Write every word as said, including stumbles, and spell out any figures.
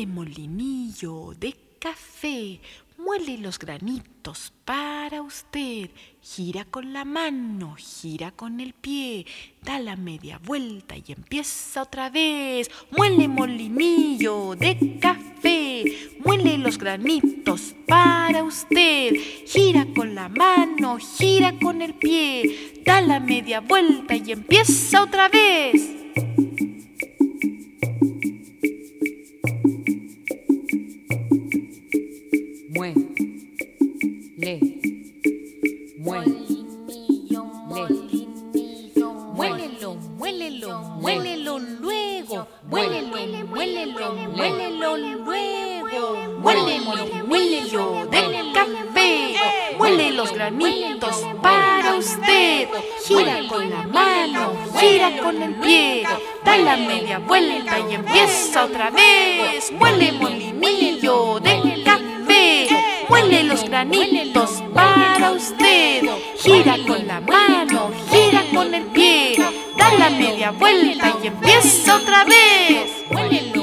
Muele molinillo de café, muele los granitos para usted. Gira con la mano, gira con el pie, da la media vuelta y empieza otra vez. Muele molinillo de café, muele los granitos para usted. Gira con la mano, gira con el pie, da la media vuelta y empieza otra vez. Muele, Molinillo, molinillo, muélelo, muélelo, muélelo luego. Muélelo, muélelo, muélelo luego. Muele molinillo del café, muele los granitos para usted. Gira con la mano, gira con el pie, da la media vuelta y empieza otra vez. Muele molinillo del café, muele los granitos para usted. Gira con la mano, gira con el pie, da la media vuelta y empieza otra vez. Muélelo.